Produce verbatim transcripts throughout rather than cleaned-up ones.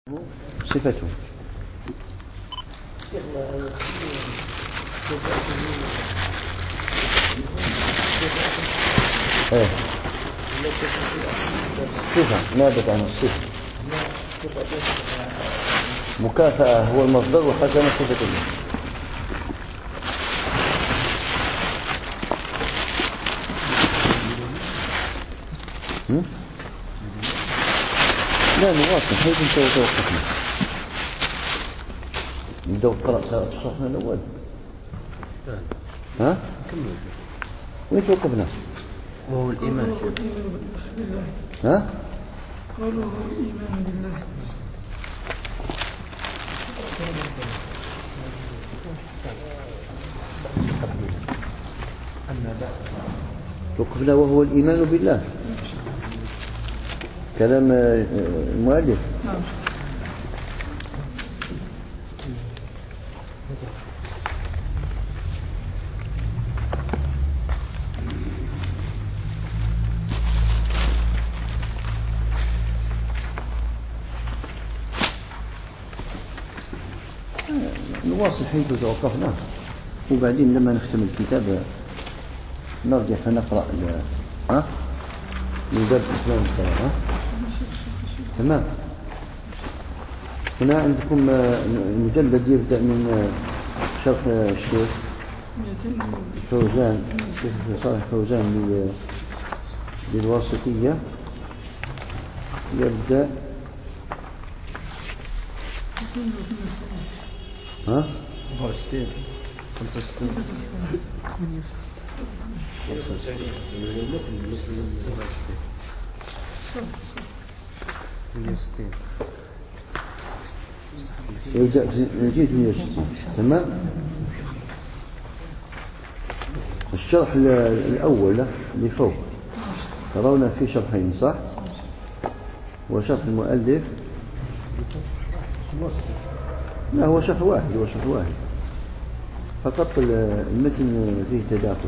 صفته. ايه صفة نابت عن الصفة. مكافأة هو المصدر وحسن صفة الله. لا نواصل حيث انت توقفنا. نبدأ قراءة صحنا الأول. ها؟ وين توقفنا؟ وهو الإيمان. ها؟ قالوا هو الإيمان بالله. توقفنا وهو الإيمان بالله. كلام المؤلف. نعم. نواصل حيث توقفنا وبعدين لما نختم الكتاب نرجع فنقرأ ها لباب الإسلام الصلاة. ها تمام. هنا عندكم المجلد يبدأ من شرح الشيخ فوزان الشيخ صالح فوزان للواسطية. يبدأ ها أربعة وستين خمسة وستين سبعة وستين ثمانية وستين يبدأ في ثمانية وستين. تمام. الشرح الأول اللي فوق ترون في شرحين صح؟ وشرح المؤلف لا هو شرح واحد هو شرح واحد فقط المتن فيه تداخل.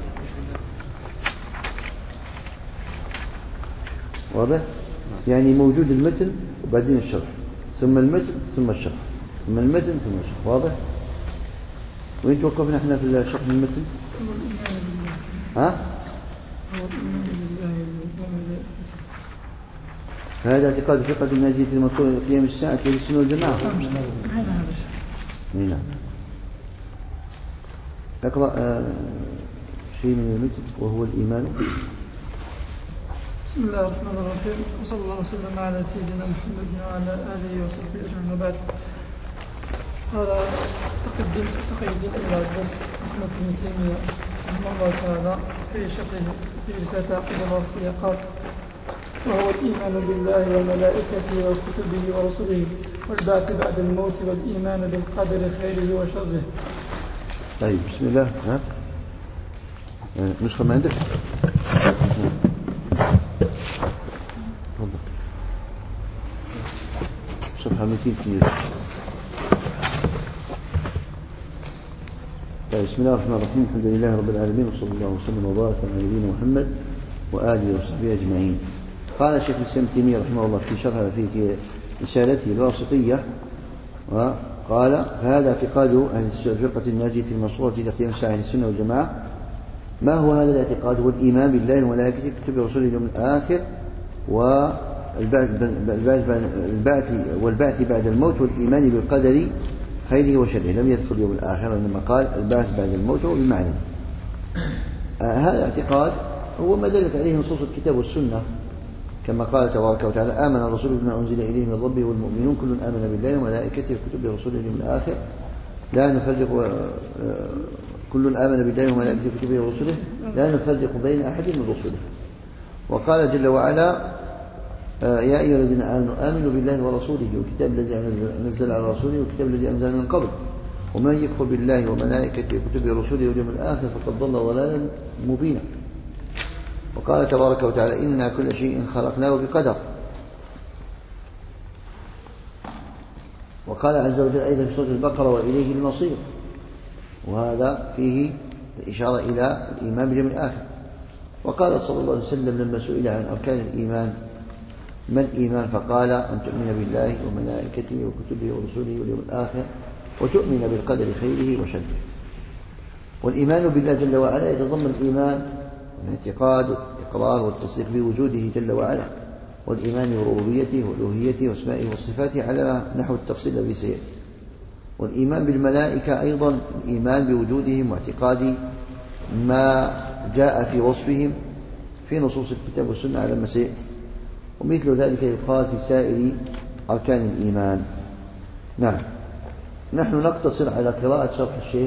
واضح؟ يعني موجود المتن وبعدين الشرح ثم المتن ثم الشرح ثم المتن ثم الشرح. واضح؟ وين توقفنا احنا في شرح المتن؟ ها؟ هذا اعتقاد فقه الناجية المنصورة لقيام الساعة في السنة والجماعة. نعم. اقرأ آه شيء من المتن وهو الإيمان. بسم الله الرحمن الرحيم وصلى الله وسلم على سيدنا محمد وعلى آله وصحبه أجمعين. وبعد قال تقي الدين ابن عباس أحمد بن تيمية رحمه الله تعالى في شرحه في رسالة عقيدة الواسطية قال وهو الإيمان بالله وملائكته وكتبه ورسله والبعث بعد الموت والإيمان بالقدر خيره وشره. طيب بسم الله. ها نسخة ما عندك؟ تفضل. صفحة مئتين وثمانية. طيب بسم الله الرحمن الرحيم. الحمد لله رب العالمين وصلى الله وسلم وبارك على نبينا محمد وآله وصحبه أجمعين. قال الشيخ الإسلام ابن تيمية رحمه الله في شرح في رسالته الواسطية وقال هذا اعتقاد أهل الفرقة الناجية المنصورة لقيام الساعة السنة والجماعة. ما هو هذا الاعتقاد؟ هو الإيمان بالله وملائكته وكتبه ورسله اليوم الآخر والبعث والبعث بعد الموت والإيمان بالقدر خيره وشره. لم يذكر اليوم الآخر إنما قال البعث بعد الموت وبمعنى آه هذا اعتقاد هو ما دلت عليه نصوص الكتاب والسنة كما قال تبارك وتعالى آمن الرسول بما أنزل إليه من ربه والمؤمنون كل آمن بالله وملائكته وكتبه ورسله اليوم الآخر لا نفرق كل آمن بالله وملائكته وكتبه ورسله لا نفرق بين أحد من رسله. وقال جل وعلا يا أيها الذين آمنوا آمنوا بالله ورسوله والكتاب الذي نزل على رسوله والكتاب الذي أنزل من قبل ومن يكفر بالله وملائكته وكتبه ورسله واليوم الآخر فقد ضل ضلالا مبينا. وقال تبارك وتعالى إنا كل شيء خلقناه بقدر. وقال عز وجل أيضا في سورة البقرة وإليه المصير وهذا فيه الإشارة إلى الإيمان باليوم الآخر. وقال صلى الله عليه وسلم لما سئل عن أركان الإيمان ما الإيمان؟ فقال أن تؤمن بالله وملائكته وكتبه ورسله واليوم الآخر وتؤمن بالقدر خيره وشره. والإيمان بالله جل وعلا يتضمن الإيمان والاعتقاد والإقرار والتصديق بوجوده جل وعلا، والإيمان بربوبيته وألوهيته وأسمائه وصفاته على نحو التفصيل الذي سيأتي. والإيمان بالملائكة أيضا الإيمان بوجودهم واعتقاد ما جاء في وصفهم في نصوص الكتاب والسنة على ما سيأتي، ومثل ذلك يقال في سائر أركان الإيمان. نعم. نحن نقتصر على قراءة شرح الشيخ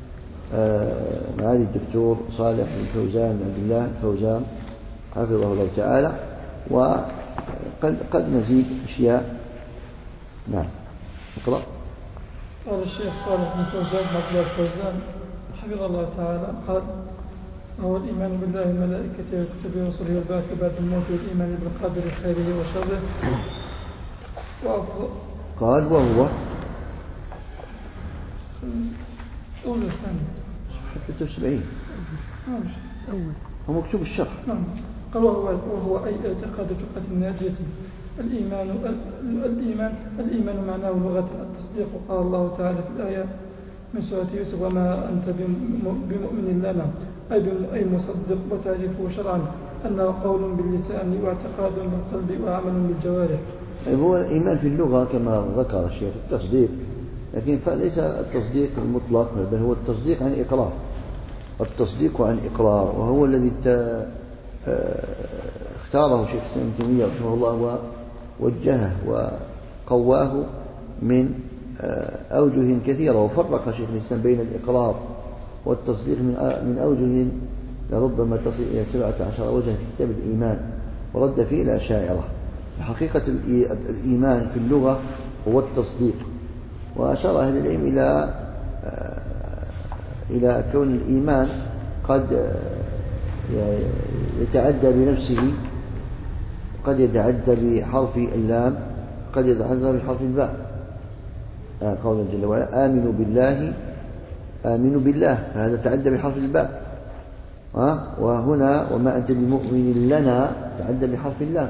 معالي الدكتور صالح بن فوزان بن عبد الله الفوزان حفظه الله تعالى، وقد قد نزيد أشياء. نعم. اقرأ. قال الشيخ صالح بن فوزان بن عبد الله الفوزان حفظه الله تعالى قال: هو الإيمان بالله وملائكته وكتبه ورسله والبعث بعد الموت والإيمان بالقدر خيره وشره. وأفضل قال وهو أول الثاني صفحة ثلاثة وسبعين أول هو مكتوب الشرح. نعم. قال وهو, وهو أي اعتقاد فقة الناجية. الإيمان الإيمان الإيمان معناه لغة التصديق. قال الله تعالى في الآية من سورة يوسف: وما أنت بمؤمن لنا، أي مصدق. وتعريفه شرعا أنه قول باللسان واعتقاد بالقلب وعمل بالجوارح. هو الإيمان في اللغة كما ذكر الشيخ التصديق، لكن فليس التصديق المطلق، بل هو التصديق عن إقرار، التصديق عن إقرار، وهو الذي اختاره شيخ الإسلام ابن تيمية رحمه الله ووجهه وقواه من أوجه كثيرة، وفرق شيخ الإسلام بين الإقرار والتصديق من أوجه لربما تصل إلى سبعة عشر وجها في كتاب الإيمان، ورد فيه إلى أشاعرة. حقيقة الإيمان في اللغة هو التصديق، وأشار أهل العلم إلى إلى كون الإيمان قد يتعدى بنفسه، قد يتعدى بحرف اللام، قد يتعدى بحرف الباء. قوله جل وعلا: آمنوا بالله، آمنوا بالله، فهذا تعدى بحرف الباء. وهنا وما أنت بمؤمن لنا تعدى بحرف اللام.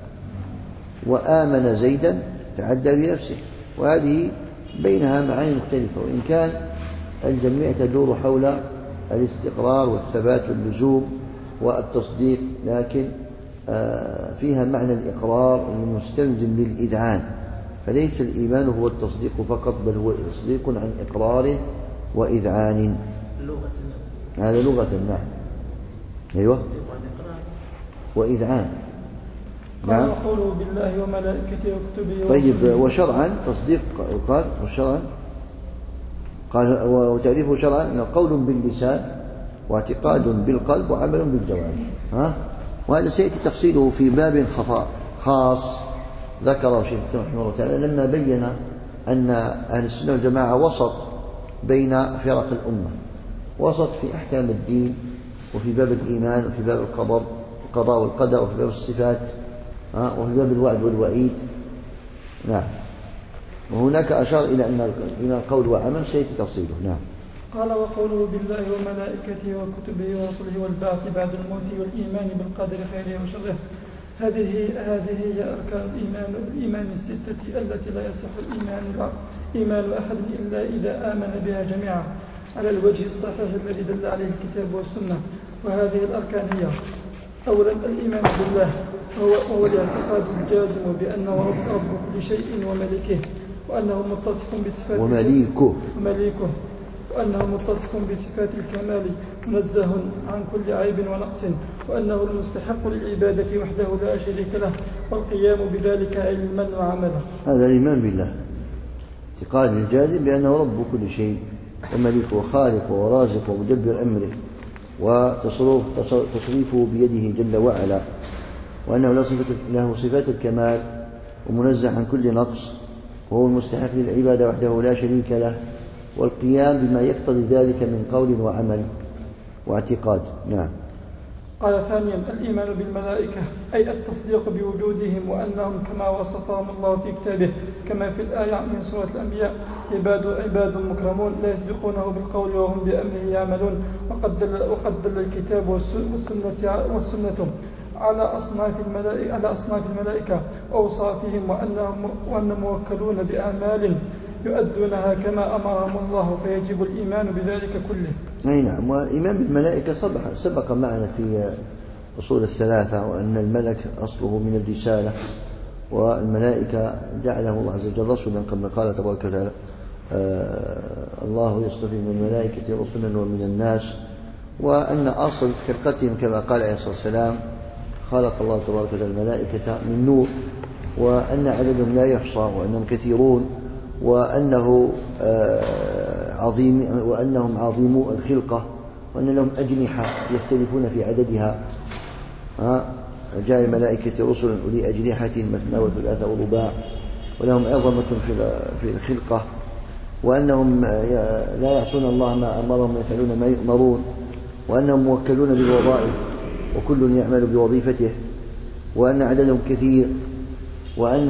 وآمن زيدا تعدى بنفسه. وهذه بينها معاني مختلفة، وإن كان الجميع تدور حول الاستقرار والثبات واللزوم والتصديق، لكن فيها معنى الإقرار المستلزم للإذعان. فليس الإيمان هو التصديق فقط، بل هو تصديق عن إقرار وإذعان. هذا لغة. نعم. أيوة. وإذعان. نعم. قوله بالله وملائكته وكتبه. طيب، وشرعا تصديق قال وشرعا قال وتعريفه شرعا قول باللسان واعتقاد بالقلب وعمل بالجوارح. ها، وهذا سيأتي تفصيله في باب خفاء خاص ذكره شيخ الإسلام رحمه الله تعالى لما بين أن أهل السنة والجماعة وسط بين فرق الأمة، وسط في أحكام الدين، وفي باب الإيمان، وفي باب القدر القضاء والقدر، وفي باب الصفات، وفي باب الوعد والوعيد. نعم. وهناك أشار إلى أن الإيمان قول وعمل سيأتي تفصيله. نعم. قال: وقوله بالله وملائكته وكتبه ورسله والبعث بعد الموت والإيمان بالقدر خيره وشره. هذه هذه هي أركان الإيمان الإيمان الستة التي لا يصح الإيمان إيمان أحد إلا إذا آمن بها جميعا على الوجه الصحيح الذي دل عليه الكتاب والسنة. وهذه الأركان هي: أولا الإيمان بالله، وهو الاعتقاد الجازم بأنه رب, رب كل شيء وملكه، وأنه متصف بصفات ومليكه ومليكه وأنه متصف بصفات الكمال منزه عن كل عيب ونقص، وأنه المستحق للعبادة وحده لا شريك له، والقيام بذلك علما وعملا. هذا الإيمان بالله، اعتقاد الجازم بأنه رب كل شيء ومليكه وخالق ورازق ومدبر أمره، وتصريفه بيده جل وعلا، وأنه له صفات الكمال ومنزه عن كل نقص، وهو المستحق للعبادة وحده لا شريك له، والقيام بما يقتضي ذلك من قول وعمل واعتقاد. نعم. قال: ثانيا الإيمان بالملائكة، أي التصديق بوجودهم وأنهم كما وصفهم الله في كتابه، كما في الآية من سورة الأنبياء: عباد عباد مكرمون لا يسبقونه بالقول وهم بأمره يعملون. وقد دل, وقد دل الكتاب والسنة, والسنة على أصناف الملائكة, على أصناف الملائكة أوصافهم وأنهم, وأنهم موكلون بأعمال يؤدونها كما أمرهم الله، فيجب الإيمان بذلك كله. أي نعم. والإيمان بالملائكة سبق, سبق معنا في أصول الثلاثة، وأن الملك أصله من الرسالة، والملائكة جعله الله عز وجل رسلا كما قال تبارك وتعالى آه الله يصطفي من الملائكة رسلا ومن الناس، وأن أصل خلقتهم كما قال عليه الصلاة والسلام خلق الله تبارك وتعالى الملائكة من نور، وأن عددهم لا يحصى، وأنهم كثيرون، وأنه آه عظيم، وأنهم عظيمو الخلقة، وأن لهم أجنحة يختلفون في عددها. ها جاء الملائكة رسلا أولي أجنحة مثنى وثلاث ورباع، ولهم عظمة في الخلقة، وأنهم لا يعصون الله ما أمرهم ويفعلون ما يؤمرون، وأنهم موكلون بالوظائف وكل يعمل بوظيفته، وأن عددهم كثير، وأن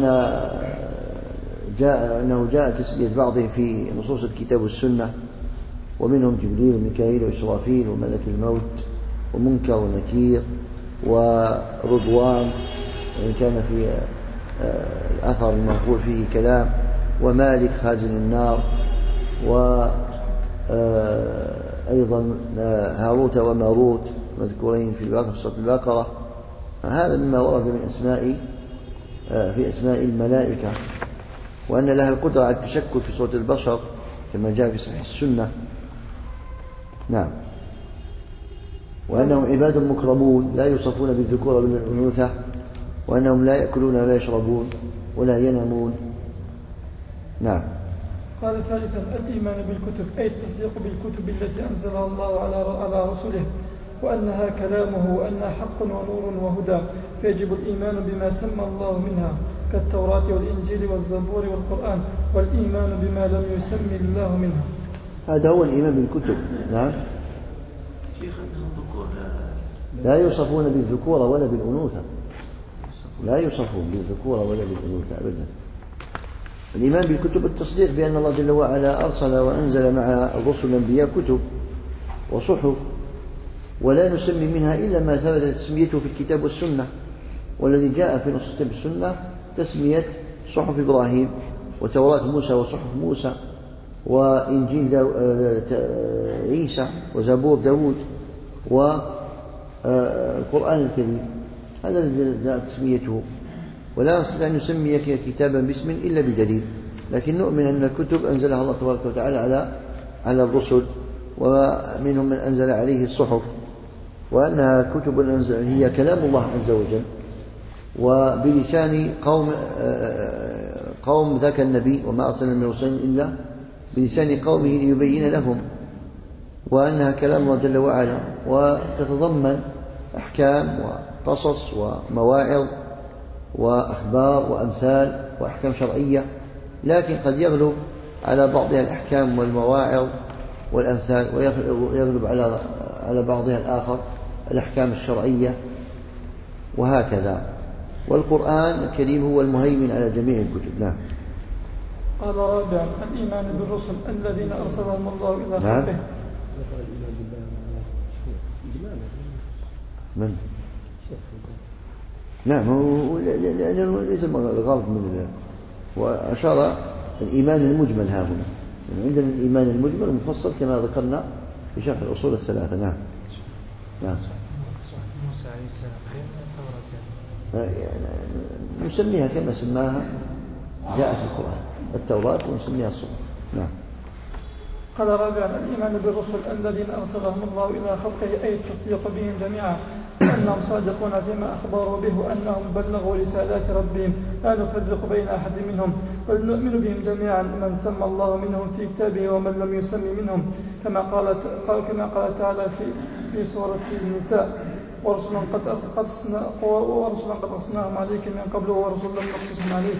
جاء أنه جاء تسمية بعضهم في نصوص الكتاب والسنة، ومنهم جبريل وميكائيل وإسرافيل وملك الموت ومنكر ونكير ورضوان، وإن كان في الأثر المنقول فيه كلام، ومالك خازن النار، وأيضا هاروت وماروت مذكورين في سورة البقرة. هذا مما ورد من أسماء في أسماء الملائكة، وأن لها القدرة على التشكل في صورة البشر كما جاء في صحيح السنة. نعم. وأنهم عباد مكرمون لا يوصفون بالذكور ولا بالأنوثة، وأنهم لا يأكلون ولا يشربون ولا ينامون. نعم. قال ثالثا الإيمان بالكتب، أي التصديق بالكتب التي أنزلها الله على على رسله، وأنها كلامه، وأنها حق ونور وهدى، فيجب الإيمان بما سمى الله منها كالتوراة والإنجيل والزبور والقرآن، والإيمان بما لم يسمي الله منها. هذا هو الإيمان بالكتب. نعم. لا يوصفون بالذكورة ولا بالأنوثة، لا يوصفون بالذكورة ولا بالأنوثة أبدا. الإيمان بالكتب التصديق بأن الله جل وعلا أرسل وأنزل مع الرسل الأنبياء كتب وصحف، ولا نسمي منها إلا ما ثبتت تسميته في الكتاب والسنة، والذي جاء في نص الكتاب والسنة تسمية صحف إبراهيم وتوراة موسى وصحف موسى وإنجيل عيسى وزبور داود والقرآن الكريم. هذا الذي جاء تسميته، ولا نستطيع أن نسمي كتابا باسم إلا بدليل، لكن نؤمن أن الكتب أنزلها الله تبارك وتعالى على على الرسل، ومنهم من أنزل عليه الصحف، وأنها كتب هي كلام الله عز وجل، وبلسان قوم قوم ذاك النبي، وما أرسلنا من رسول إلا بلسان قومه ليبين لهم، وأنها كلام الله جل وعلا، وتتضمن أحكام وقصص ومواعظ وأخبار وأمثال وأحكام شرعية، لكن قد يغلب على بعضها الأحكام والمواعظ والأمثال، ويغلب على على بعضها الآخر الأحكام الشرعية، وهكذا. والقرآن الكريم هو المهيمن على جميع الكتب. نعم. قال رابعا الإيمان بالرسل الذين أرسلهم الله إلى نعم. خلقه. من؟ نعم. هو لأنه ليس الغرض من، وأشار الإيمان المجمل ها هنا، يعني عندنا الإيمان المجمل المفصل كما ذكرنا في شرح الأصول الثلاثة. نعم. نعم. موسى عليه السلام نسميها كما سماها جاء في القرآن التوراة، ونسميها الصحف. نعم. قال رابعا الإيمان بالرسل الذين أرسلهم الله إلى خلقه، أي التصديق بهم جميعا، وأنهم صادقون فيما أخبروا به، وأنهم بلغوا رسالات ربهم لا نفرق بين أحد منهم، بل نؤمن بهم جميعا من سمى الله منهم في كتابه ومن لم يسمي منهم، كما قال كما قال تعالى في في سورة النساء: ورسلا قد قصصنا ورسلا قد قصصناهم عليك من قبل ورسلا لم نقصصهم عليك.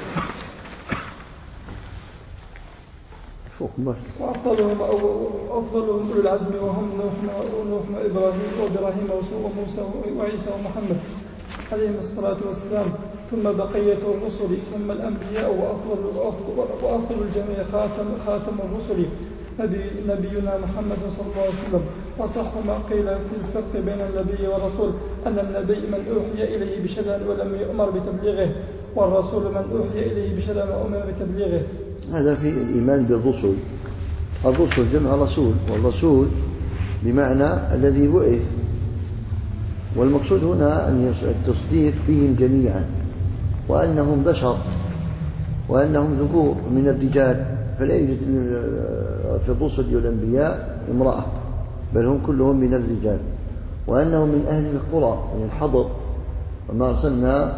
وأفضلهم أفضلهم أولو العزم وهم نوح وإبراهيم وإبراهيم وموسى وعيسى ومحمد عليهم الصلاة والسلام، ثم بقية الرسل، ثم الأنبياء، وأفضل, وأفضل, وأفضل الجميع خاتم, خاتم الرسل نبي نبينا محمد صلى الله عليه وسلم. وصح ما قيل في الفرق بين النبي والرسول أن النبي من أوحي إليه بشيء ولم يؤمر بتبليغه، والرسول من أوحي إليه بشيء وأمر بتبليغه. هذا في الإيمان بالرسل. الرسل جمع رسول، والرسول بمعنى الذي بعث، والمقصود هنا أن التصديق فيهم جميعا، وأنهم بشر، وأنهم ذكور من الرجال، فلا يوجد في الرسل والأنبياء امرأة، بل هم كلهم من الرجال، وأنهم من أهل القرى من الحضر، وما أرسلنا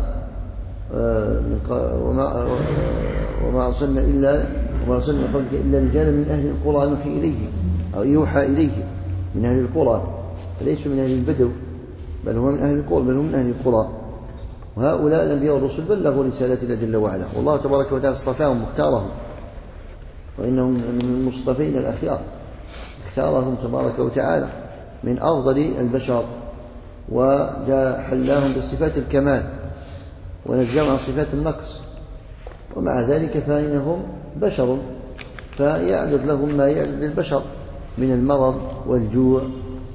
وما وما أرسلنا إلا وما أرسلنا قبلك إلا رجالا من أهل القرى نوحي إليهم أو يوحى إليهم، من أهل القرى، فليسوا من أهل البدو، بل هم من أهل القرى، بل هم من أهل القرى. وهؤلاء الأنبياء والرسل بلغوا رسالات الله جل وعلا، والله تبارك وتعالى اصطفاهم واختارهم، وإنهم من المصطفين الأخيار، اختارهم تبارك وتعالى من أفضل البشر، وجاء حلاهم بصفات الكمال ونزلهم عن صفات النقص، ومع ذلك فإنهم بشر، فيعرض لهم ما يعرض للبشر من المرض والجوع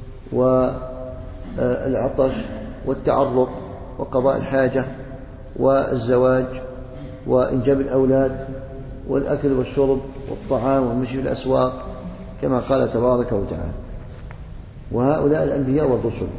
والعطش والتعرض وقضاء الحاجة والزواج وإنجاب الأولاد والأكل والشرب والطعام والمشي في الأسواق كما قال تبارك وتعالى. وهؤلاء الأنبياء والرسل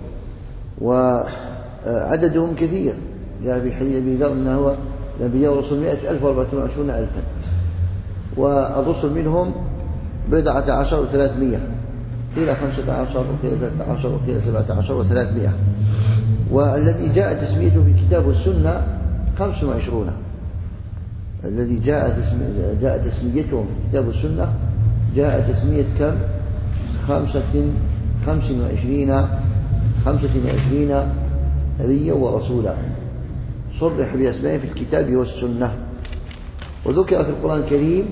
وعددهم كثير، جاء في حديث أبي ذر أنه الأنبياء والرسل مئة ألف وأربعة وعشرون ألفا، والرسل منهم بضعة عشر وثلاثمائة، قيل خمسة عشر وقيل ثلاثة عشر وقيل سبعة عشر وثلاثمائة. والذي جاء تسميته في الكتاب والسنة خمس وعشرون، الذي جاء جاء تسميتهم في الكتاب والسنة جاء تسمية كم؟ خمسة خمس وعشرين خمسة وعشرين نبيا ورسولا صرح بأسمائه في الكتاب والسنة. وذكر في القرآن الكريم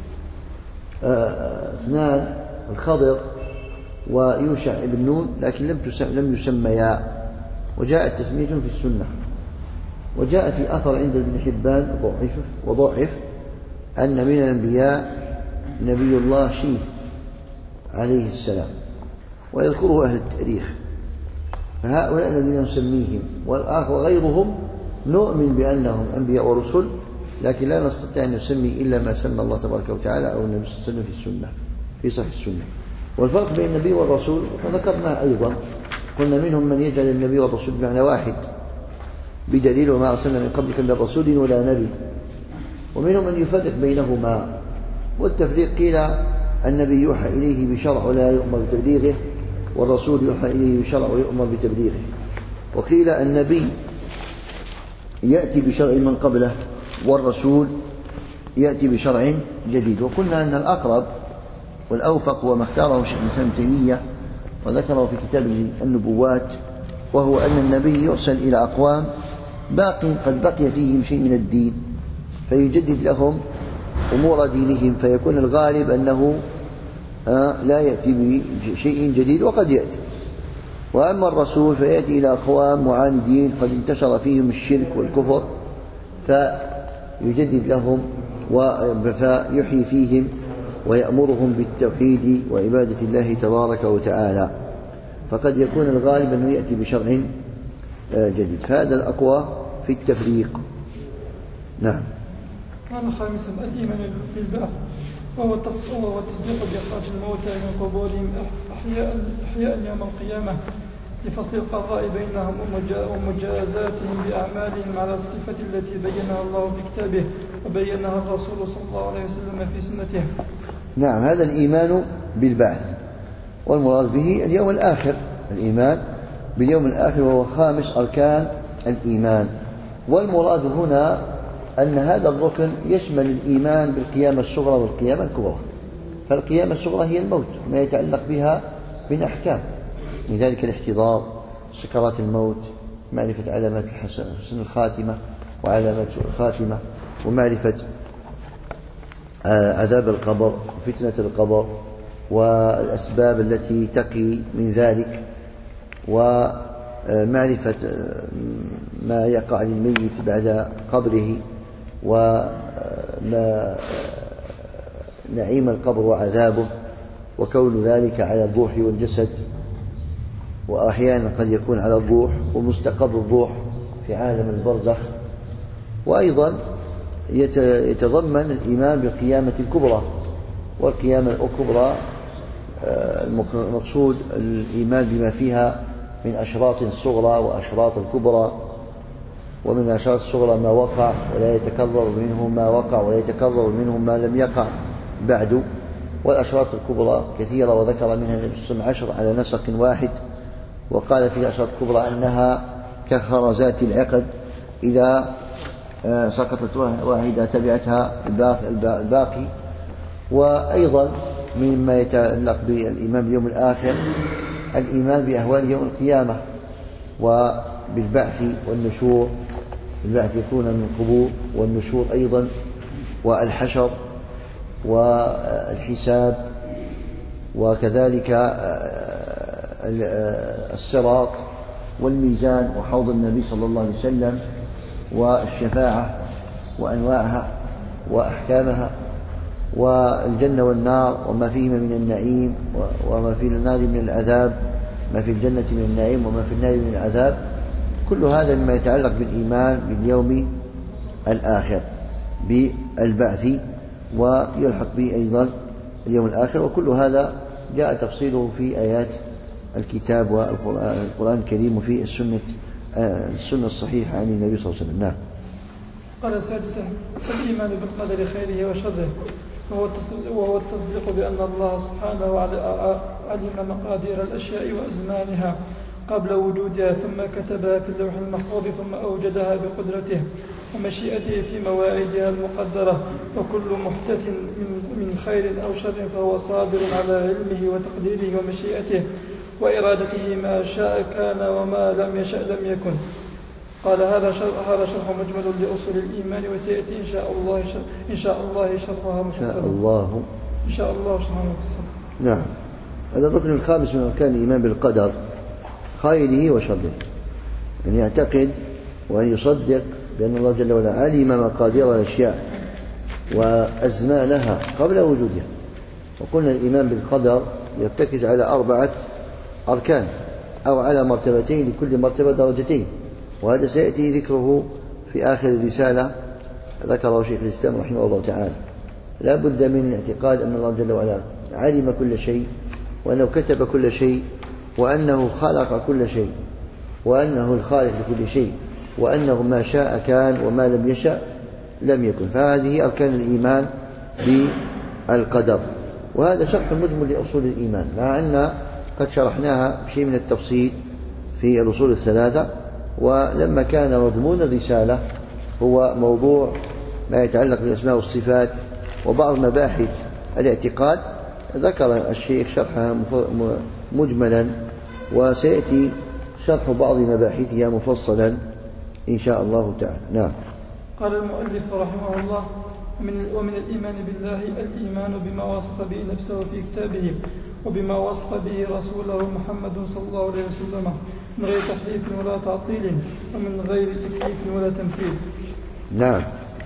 اثنان، الخضر ويوشع ابن نون، لكن لم لم يسميا، وجاءت تسميتهم في السنة. وجاء في أثر عند ابن حبان ضعف وضعف أن من الأنبياء نبي الله شيث عليه السلام، ويذكره أهل التاريخ. فهؤلاء الذين نسميهم وغيرهم نؤمن بأنهم أنبياء ورسل، لكن لا نستطيع أن نسمي إلا ما سمى الله تبارك وتعالى أو النبي صلى الله عليه وسلم في السنة في صحيح السنة. والفرق بين النبي والرسول فذكرناه أيضا، قلنا منهم من يجعل النبي والرسول بمعنى واحد بدليل وما أرسلنا من قبلك من رسول ولا نبي، ومنهم من يفرق بينهما. والتفريق قيل النبي يوحى إليه بشرع ولا يؤمر بتبليغه، والرسول يوحى إليه بشرع ويؤمر بتبليغه. وقيل النبي يأتي بشرع من قبله، والرسول يأتي بشرع جديد. وقلنا أن الأقرب والأوفق وما اختاره شيخ الإسلام ابن تيمية وذكره في كتاب النبوات، وهو أن النبي يرسل إلى أقوام باقي قد بقي فيهم شيء من الدين، فيجدد لهم أمور دينهم، فيكون الغالب أنه لا يأتي بشيء جديد وقد يأتي. وأما الرسول فيأتي إلى أقوام معاندين قد انتشر فيهم الشرك والكفر، فيجدد لهم ويحيي فيهم ويأمرهم بالتوحيد وعبادة الله تبارك وتعالى. فقد يكون الغالب أنه يأتي بشرع جديد، فهذا الأقوى في التفريق. نعم. قال خامسا الإيمان بالبعث، وهو التصديق بإخراج الموتى من قبورهم أحياء أحياء يوم القيامة لفصل القضاء بينهم ومجازاتهم بأعمالهم على الصفة التي بينها الله في كتابه وبينها الرسول صلى الله عليه وسلم في سنته. نعم، هذا الإيمان بالبعث، والمراد به اليوم الآخر، الإيمان باليوم الآخر وهو خامس أركان الإيمان. والمراد هنا أن هذا الركن يشمل الإيمان بالقيامة الصغرى والقيامة الكبرى. فالقيامة الصغرى هي الموت، ما يتعلق بها من أحكام، من ذلك الاحتضار، سكرات الموت، معرفة علامات حسن الخاتمة وعلامات سوء الخاتمة، ومعرفة عذاب القبر وفتنة القبر والأسباب التي تقي من ذلك، ومعرفة ما يقع للميت بعد قبره، ونعيم القبر وعذابه، وكون ذلك على الروح والجسد، وأحيانا قد يكون على الروح ومستقر الروح في عالم البرزخ. وأيضا يتضمن الإيمان بالقيامة الكبرى، والقيامة الكبرى المقصود الإيمان بما فيها من أشراط الصغرى وأشراط الكبرى. ومن الأشراط الصغرى ما وقع ولا يتكرر، منه ما وقع ولا يتكرر، منه ما لم يقع بعد. والأشراط الكبرى كثيرة، وذكر منها النبي صلى الله عليه وسلم عشر على نسق واحد، وقال في الأشراط الكبرى أنها كخرزات العقد، إذا سقطت واحدة تبعتها الباقي. وأيضا مما يتعلق بالإيمان باليوم الآخر الإيمان بأهوال يوم القيامة وبالبعث والنشور، البعث يكون من القبور، والنشور أيضا، والحشر والحساب، وكذلك الصراط والميزان وحوض النبي صلى الله عليه وسلم، والشفاعة وأنواعها وأحكامها، والجنة والنار وما فيهما من النعيم وما في النار من العذاب، ما في الجنة من النعيم وما في النار من العذاب. كل هذا مما يتعلق بالإيمان باليوم الآخر بالبعث، ويلحق به أيضا اليوم الآخر. وكل هذا جاء تفصيله في آيات الكتاب والقرآن الكريم وفي السنة السنة الصحيحة عن النبي صلى الله عليه وسلم. نعم. قال سادسا: الإيمان بالقدر خيره وشره، وهو التصديق بأن الله سبحانه علم مقادير الأشياء وأزمانها قبل وجودها، ثم كتبها في اللوح المحفوظ، ثم أوجدها بقدرته ومشيئته في مواعيدها المقدرة. وكل محدث من خير أو شر فهو صادر على علمه وتقديره ومشيئته وإرادته، ما شاء كان وما لم يشأ لم يكن. قال: هذا شرح, هذا شرح مجمل لأصول الإيمان، وسيأتي إن شاء الله شرح إن شاء الله شرحها مفصلا. إن شاء الله إن شاء الله شرحها مفصلا. نعم. هذا الركن الخامس من أركان الإيمان بالقدر خيره وشره، أن يعتقد وأن يصدق بأن الله جل وعلا علم مقادير الأشياء وأزمانها قبل وجودها. وقلنا الإيمان بالقدر يرتكز على أربعة أركان، أو على مرتبتين، لكل مرتبة درجتين، وهذا سيأتي ذكره في آخر الرسالة ذكره شيخ الإسلام رحمه الله تعالى. لا بد من اعتقاد أن الله جل وعلا علم كل شيء، وأنه كتب كل شيء، وأنه خلق كل شيء، وأنه الخالق لكل شيء، وأنه ما شاء كان وما لم يشأ لم يكن. فهذه أركان الإيمان بالقدر، وهذا شرح مجمل لأصول الإيمان، مع أن قد شرحناها بشيء من التفصيل في الأصول الثلاثة. ولما كان مضمون الرسالة هو موضوع ما يتعلق بالأسماء والصفات وبعض مباحث الاعتقاد، ذكر الشيخ شرحها مجملا، وسيأتي شرح بعض مباحثها مفصلا إن شاء الله تعالى. نعم. قال المؤلف رحمه الله: من ومن الإيمان بالله الإيمان بما وصف به نفسه في كتابه، وبما وصف به رسوله محمد صلى الله عليه وسلم، من غير تحريف ولا تعطيل، ومن غير تكييف ولا تمثيل. نعم.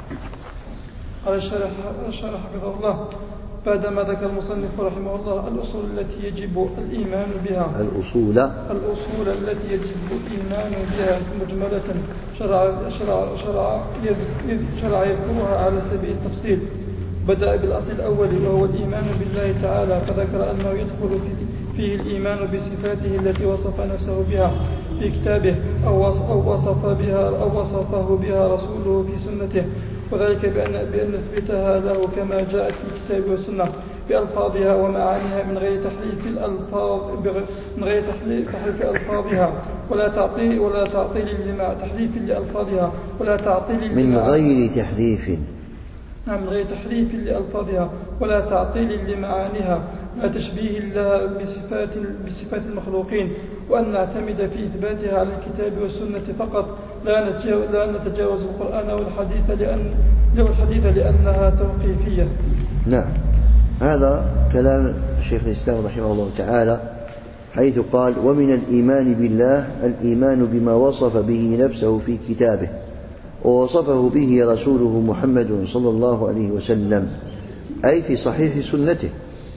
قال الشارح حفظه الله: بعدما ذكر المصنف رحمه الله الأصول التي يجب الإيمان بها الأصول الأصول التي يجب الإيمان بها مجملة، شرع شرع شرع شرع يذكرها على سبيل التفصيل. بدأ بالأصل الأول وهو الإيمان بالله تعالى، فذكر أنه يدخل فيه الإيمان بصفاته التي وصف نفسه بها في كتابه، أو وصف بها أو وصفه بها رسوله في سنته، وذلك بأن بأن نثبتها له كما جاءت في الكتاب والسنة بألفاظها ومعانيها، من غير تحريف الألفاظ من غير تحريف ألفاظها ولا تعطيل ولا تعطيل لما تحريف لألفاظها ولا تعطيل من غير تحريف نعم من غير تحريف لألفاظها ولا تعطيل لمعانيها، لا تشبيه لها بصفات بصفات المخلوقين، وأن نعتمد في إثباتها على الكتاب والسنة فقط، لا نتجاوز, لا نتجاوز القرآن والحديث لأن لو الحديث لأنها توقيفية. نعم. هذا كلام شيخ الإسلام رحمه الله تعالى، حيث قال: ومن الإيمان بالله الإيمان بما وصف به نفسه في كتابه، ووصفه به رسوله محمد صلى الله عليه وسلم، أي في صحيح سنته،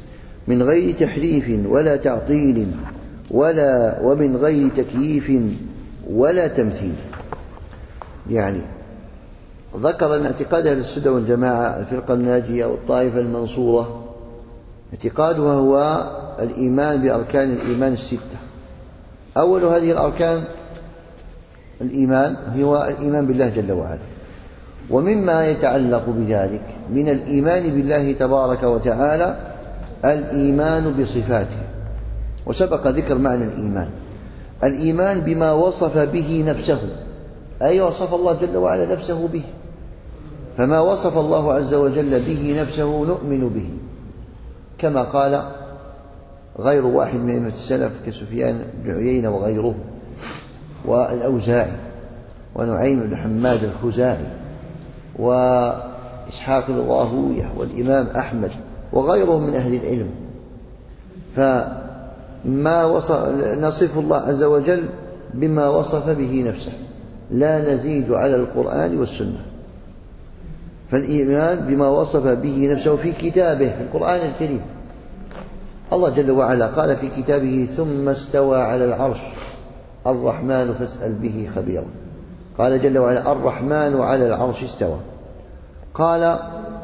من غير تحريف ولا تعطيل ولا ومن غير تكييف ولا تمثيل. يعني ذكر أن اعتقاد أهل السنة والجماعة الفرقة الناجية والطائفة المنصورة اعتقادها هو الإيمان بأركان الإيمان الستة. أول هذه الأركان الإيمان هو الإيمان بالله جل وعلا، ومما يتعلق بذلك من الإيمان بالله تبارك وتعالى الإيمان بصفاته. وسبق ذكر معنى الإيمان، الإيمان بما وصف به نفسه، أي وصف الله جل وعلا نفسه به، فما وصف الله عز وجل به نفسه نؤمن به، كما قال غير واحد من أئمة السلف كسفيان بن عيينة وغيره والأوزاعي ونعيم بن حماد الخزاعي وإسحاق بن راهويه والإمام أحمد وغيرهم من أهل العلم. فما وصف نصف الله عز وجل بما وصف به نفسه، لا نزيد على القرآن والسنة. فالإيمان بما وصف به نفسه في كتابه في القرآن الكريم. الله جل وعلا قال في كتابه ثم استوى على العرش الرحمن فاسأل به خبيرا. قال جل وعلا الرحمن على العرش استوى. قال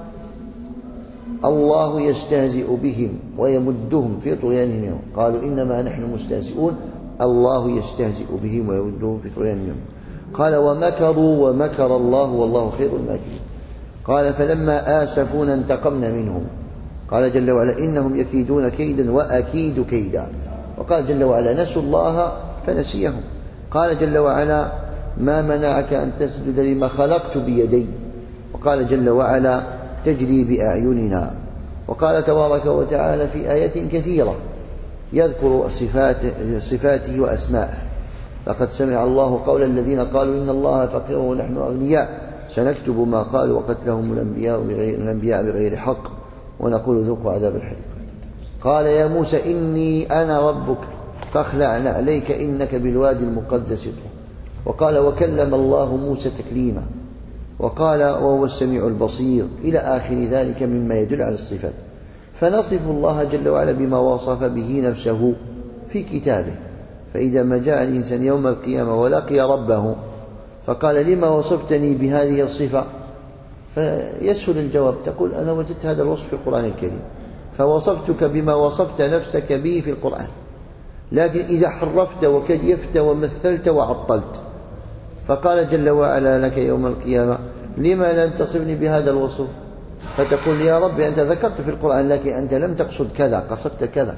الله يستهزئ بهم ويمدهم في طغيانهم، قالوا إنما نحن مستهزئون، الله يستهزئ بهم ويمدهم في طغيانهم. قال ومكروا ومكر الله والله خير الماكرين. قال فلما آسفونا انتقمنا منهم. قال جل وعلا إنهم يكيدون كيدا وأكيد كيدا. وقال جل وعلا نسوا الله فنسيهم. قال جل وعلا ما منعك أن تسجد لما خلقت بيدي. وقال جل وعلا تجري بأعيننا. وقال تبارك وتعالى في آيات كثيرة يذكر صفات صفاته وأسماءه لقد سمع الله قول الذين قالوا إن الله فقير ونحن أغنياء سنكتب ما قالوا وقتلهم الأنبياء بغير, الأنبياء بغير حق ونقول ذوقوا عذاب الحريق. قال يا موسى إني أنا ربك فاخلع عليك إنك بالوادي المقدس طوى. وقال وكلم الله موسى تكليما. وقال وهو السميع البصير إلى آخر ذلك مما يدل على الصفات. فنصف الله جل وعلا بما وصف به نفسه في كتابه. فإذا ما جاء الإنسان يوم القيامة ولقي ربه فقال لما وصفتني بهذه الصفة، فيسهل الجواب، تقول أنا وجدت هذا الوصف في القرآن الكريم فوصفتك بما وصفت نفسك به في القرآن. لكن إذا حرفت وكيفت ومثلت وعطلت فقال جل وعلا لك يوم القيامة لما لم تصفني بهذا الوصف، فتقول يا رب أنت ذكرت في القرآن لكن أنت لم تقصد كذا، قصدت كذا.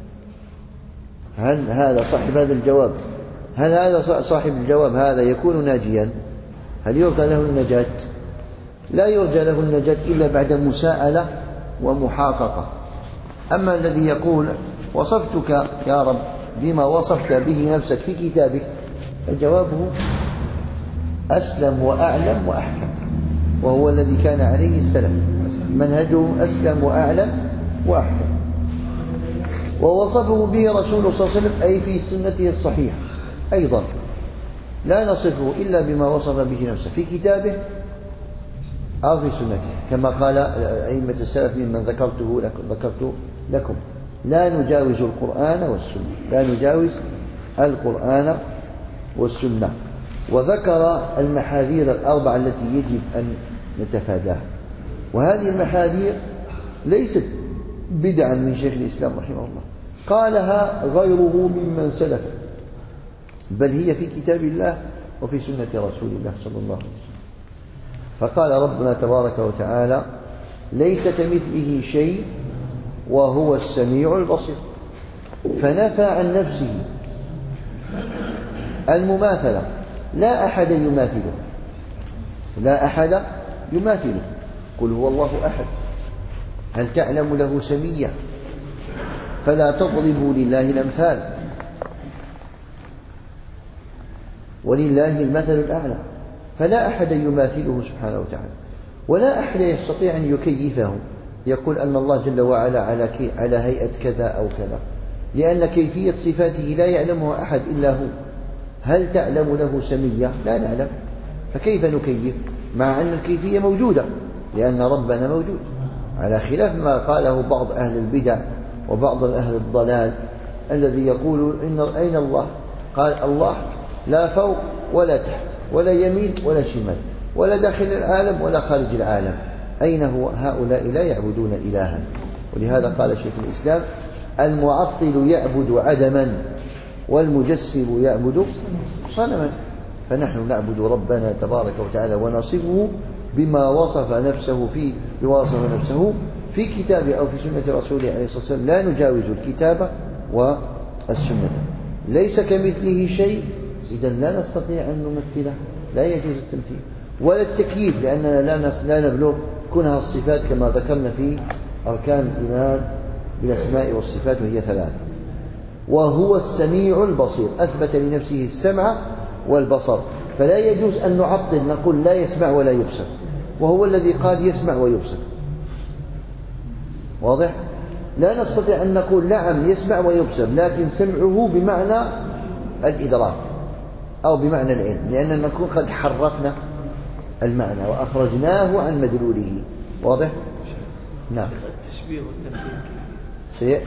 هل هذا صاحب هذا الجواب هل هذا صاحب الجواب هذا يكون ناجيا؟ هل يرجى له النجاة؟ لا يرجى له النجاة إلا بعد مساءلة ومحاققة. أما الذي يقول وصفتك يا رب بما وصفت به نفسك في كتابك، فجوابه أسلم وأعلم وأحكم، وهو الذي كان عليه السلف، منهجه أسلم وأعلم وأحكم. ووصفه به رسول صلى الله عليه وسلم أي في سنته الصحيحة أيضا، لا نصفه إلا بما وصف به نفسه في كتابه أو في سنته، كما قال أئمة السلف ممن ذكرته لكم, ذكرت لكم لا نجاوز القرآن والسنة، لا نجاوز القرآن والسنة. وذكر المحاذير الأربعة التي يجب أن نتفاداها. وهذه المحاذير ليست بدعا من شيخ الإسلام رحمه الله، قالها غيره ممن سلف، بل هي في كتاب الله وفي سنة رسول الله صلى الله عليه وسلم. فقال ربنا تبارك وتعالى ليس كمثله شيء وهو السميع البصير، فنفى عن نفسه المماثلة، لا أحد يماثله، لا أحد يماثله. قل هو الله أحد، هل تعلم له سميا؟ فلا تضربوا لله الأمثال، ولله المثل الأعلى، فلا أحد يماثله سبحانه وتعالى، ولا أحد يستطيع أن يكيفه، يقول أن الله جل وعلا على, على هيئة كذا أو كذا، لأن كيفية صفاته لا يعلمها أحد إلا هو. هل تعلم له سمية؟ لا نعلم، فكيف نكيف مع أن الكيفية موجودة، لأن ربنا موجود، على خلاف ما قاله بعض أهل البدع وبعض أهل الضلال الذي يقول إن أين الله؟ قال الله لا فوق ولا تحت ولا يمين ولا شمال ولا داخل العالم ولا خارج العالم. أين هو؟ هؤلاء لا يعبدون إلها. ولهذا قال شيخ الإسلام المعطل يعبد عدما والمجسم يعبد صنما. فنحن نعبد ربنا تبارك وتعالى ونصفه بما وصف نفسه في بوصف نفسه في كتابه أو في سنة رسوله عليه الصلاة والسلام، لا نجاوز الكتاب والسنة. ليس كمثله شيء، إذا لا نستطيع أن نمثله، لا يجوز التمثيل ولا التكييف، لأننا لا لا نبلغ كونها الصفات كما ذكرنا في أركان الإيمان بالأسماء والصفات وهي ثلاثة. وهو السميع البصير، أثبت لنفسه السمع والبصر، فلا يجوز أن نعطل نقول لا يسمع ولا يبصر، وهو الذي قال يسمع ويبصر. واضح؟ لا نستطيع أن نقول نعم يسمع ويبصر لكن سمعه بمعنى الإدراك أو بمعنى العلم، لأننا نكون قد حرفنا المعنى وأخرجناه عن مدلوله. واضح؟ نعم. التشبيه والتمثيل سيأتي.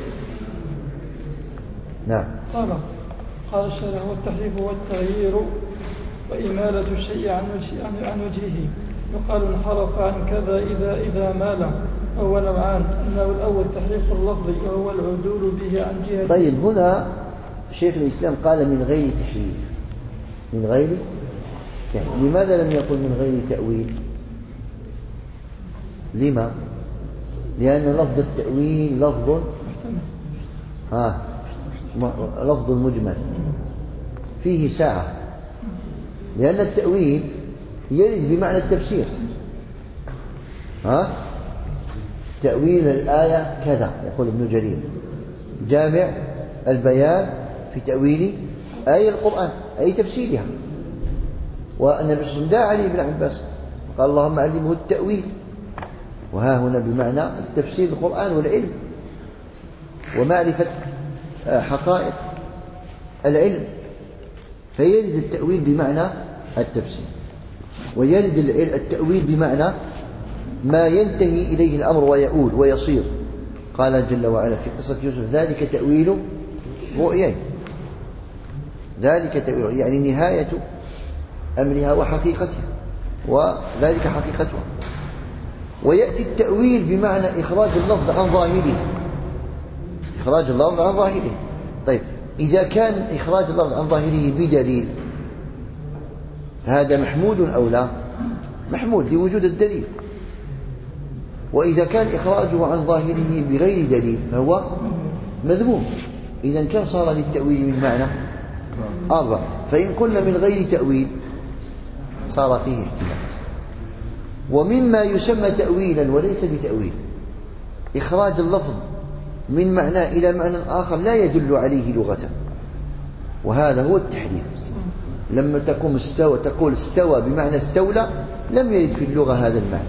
نعم. قال قال الشارع والتحريف والتغيير وإمالة الشيء عن وجهه, عن وجهه. يقال انحرف عن كذا إذا إذا مال. هو نوعان، أنه الأول تحريف اللفظ وهو العدول به عن جهة. طيب هنا شيخ الإسلام قال من غير تحريف، من غير يعني لماذا لم يقل من غير تأويل؟ لما؟ لأن لفظ التأويل لفظ ها لفظ مجمل فيه ساعة، لأن التأويل يرد بمعنى التفسير. ها تأويل الآية كذا يقول ابن جرير جامع البيان في تأويل آية القرآن أي تفسيرها. والنبي صلى الله عليه وسلم دعا علي بن عباس قال اللهم علمه التأويل، وها هنا بمعنى التفسير القرآن والعلم ومعرفة حقائق العلم. فيرد التأويل بمعنى التفسير، ويرد التأويل بمعنى ما ينتهي إليه الأمر ويؤول ويصير. قال جل وعلا في قصة يوسف ذلك تأويل رؤياي، ذلك تأويل يعني نهاية أمرها وحقيقتها، وذلك حقيقتها. ويأتي التأويل بمعنى إخراج اللفظ عن ظاهره، إخراج اللفظ عن ظاهره. طيب إذا كان إخراج اللفظ عن ظاهره بدليل هذا محمود أو لا؟ محمود لوجود الدليل. وإذا كان إخراجه عن ظاهره بغير دليل فهو مذموم. إذا كم صار للتأويل من معنى؟ أربع. فإن قلنا من غير تأويل صار فيه احتمال. ومما يسمى تأويلا وليس بتأويل إخراج اللفظ من معنى إلى معنى آخر لا يدل عليه لغة، وهذا هو التحريف. لما تقوم استوى تقول استوى بمعنى استولى لم يرد في اللغة هذا المعنى،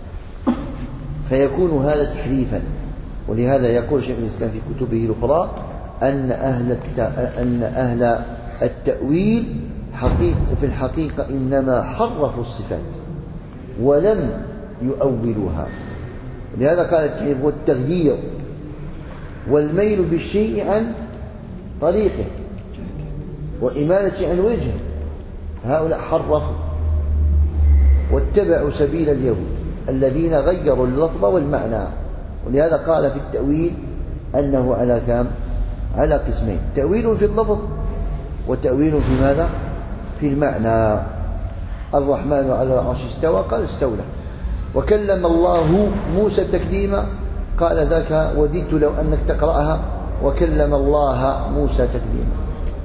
فيكون هذا تحريفا. ولهذا يقول شيخ الإسلام في كتبه الأخرى أن أهل أن أهل التأويل حقيقة في الحقيقة إنما حرفوا الصفات ولم يؤولوها. لهذا قال التحريف والتغيير والميل بالشيء عن طريقه وإمالة عن وجهه. هؤلاء حرفوا واتبعوا سبيل اليهود الذين غيروا اللفظ والمعنى. ولهذا قال في التأويل أنه على كام؟ على قسمين، تأويل في اللفظ وتأويل في ماذا؟ في المعنى. الرحمن على العرش استوى قال استولى. وكلم الله موسى تكليما قال ذاك وددت لو أنك تقرأها وكلم الله موسى تكليما.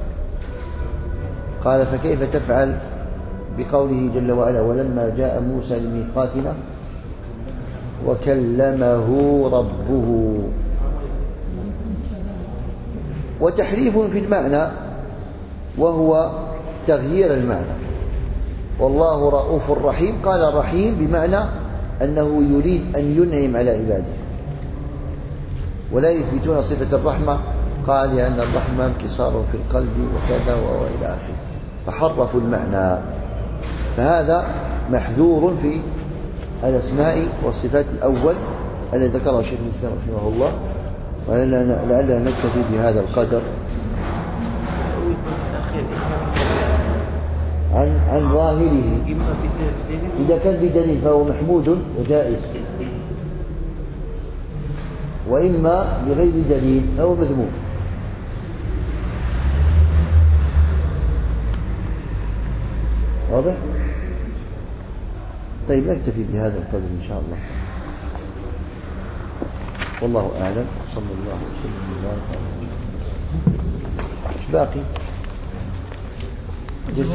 قال فكيف تفعل بقوله جل وعلا ولما جاء موسى لميقاتنا وكلمه ربه. وتحريف في المعنى وهو تغيير المعنى. والله رؤوف رحيم قال رحيم بمعنى أنه يريد أن ينعم على عباده، ولا يثبتون صفة الرحمة قال لأن الرحمة انكسار في القلب وكذا وإلى آخره، فحرفوا المعنى. فهذا محذور في الأسماء والصفات الأول الذي ذكره الشيخ الإسلام رحمه الله، ولعلنا نكتفي بهذا القدر عن عن ظاهره. إذا كان بدليل فهو محمود وجائز، وإما بغير دليل فهو مذموم. واضح؟ طيب نكتفي بهذا القدر إن شاء الله، والله أعلم. صلى الله وسلم وبارك على محمد. إيش باقي؟